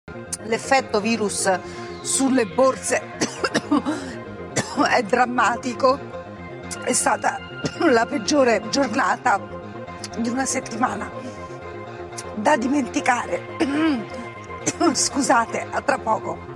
L'effetto virus sulle borse è drammatico. È stata la peggiore giornata di una settimana da dimenticare. Scusate, a tra poco.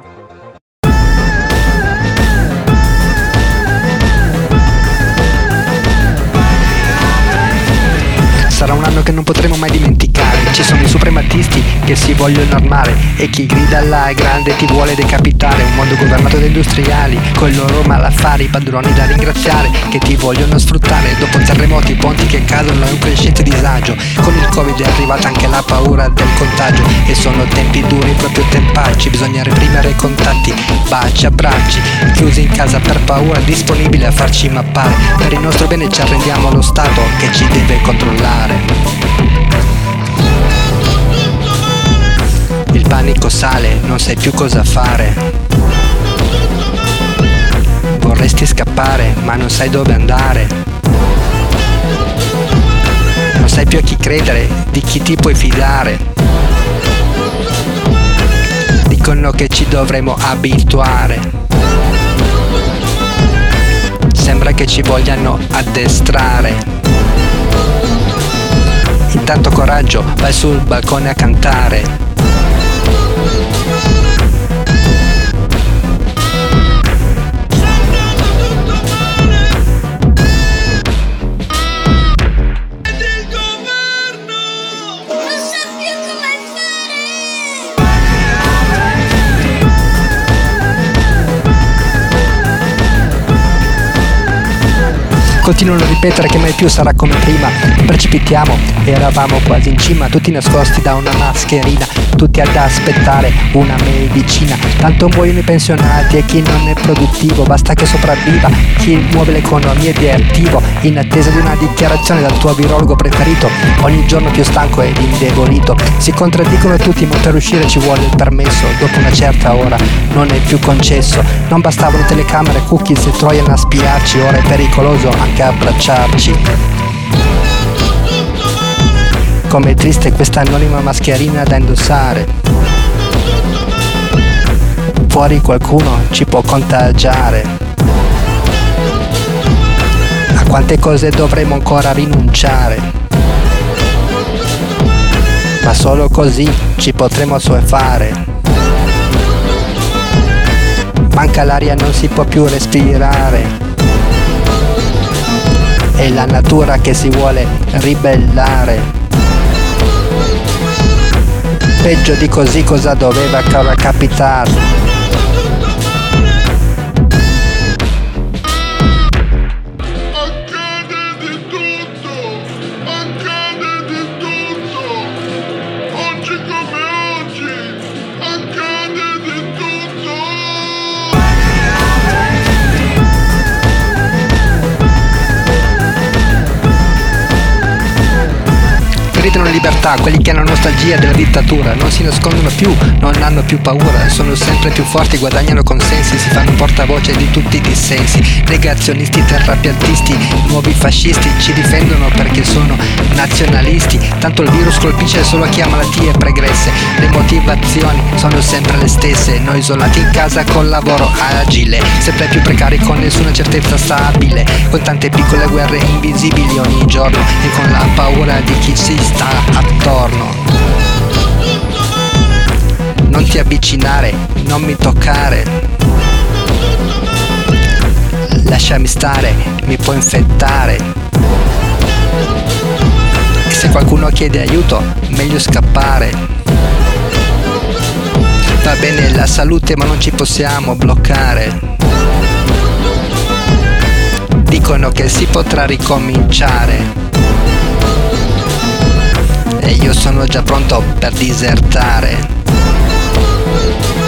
Sarà un anno che non potremo mai dimenticare. Ci sono i suprematisti che si vogliono armare e chi grida là è grande ti vuole decapitare. Un mondo governato da industriali con i loro malaffari, padroni da ringraziare che ti vogliono sfruttare. Dopo terremoti, ponti che cadono e un crescente disagio. Con il Covid è arrivata anche la paura del contagio e sono tempi duri, proprio tempacci. Bisogna reprimere i contatti, baci, abbracci, chiusi in casa per paura, disponibili a farci mappare. Per il nostro bene ci arrendiamo allo Stato che ci deve controllare. Il panico sale, non sai più cosa fare. Vorresti scappare, ma non sai dove andare. Non sai più a chi credere, di chi ti puoi fidare. Dicono che ci dovremo abituare. Sembra che ci vogliano addestrare. Intanto coraggio, vai sul balcone a cantare. Continuano a ripetere che mai più sarà come prima. Precipitiamo, eravamo quasi in cima, tutti nascosti da una mascherina, tutti ad aspettare una medicina. Tanto muoiono i pensionati e chi non è produttivo, basta che sopravviva chi muove l'economia ed è attivo, in attesa di una dichiarazione dal tuo virologo preferito, ogni giorno più stanco ed indebolito. Si contraddicono tutti, ma per uscire ci vuole il permesso, dopo una certa ora non è più concesso. Non bastavano telecamere, cookies e troiano a spiarci, ora è pericoloso anche abbracciarci. Com'è triste questa anonima mascherina da indossare. Fuori qualcuno ci può contagiare. A quante cose dovremo ancora rinunciare, ma solo così ci potremo assuefare. Manca l'aria, non si può più respirare. È la natura che si vuole ribellare. Peggio di così cosa doveva ancora capitare? Gridano libertà, quelli che hanno nostalgia della dittatura, non si nascondono più, non hanno più paura, sono sempre più forti, guadagnano consensi, si fanno portavoce di tutti i dissensi. Negazionisti, terrapiattisti, nuovi fascisti ci difendono perché sono nazionalisti. Tanto il virus colpisce solo a chi ha malattie pregresse, le motivazioni sono sempre le stesse. Noi isolati in casa col lavoro agile, sempre più precari con nessuna certezza stabile, con tante piccole guerre invisibili ogni giorno e con la paura di chi si sta attorno. Non ti avvicinare, non mi toccare, lasciami stare, mi può infettare. E se qualcuno chiede aiuto, meglio scappare. Va bene la salute, ma non ci possiamo bloccare. Dicono che si potrà ricominciare e io sono già pronto per disertare.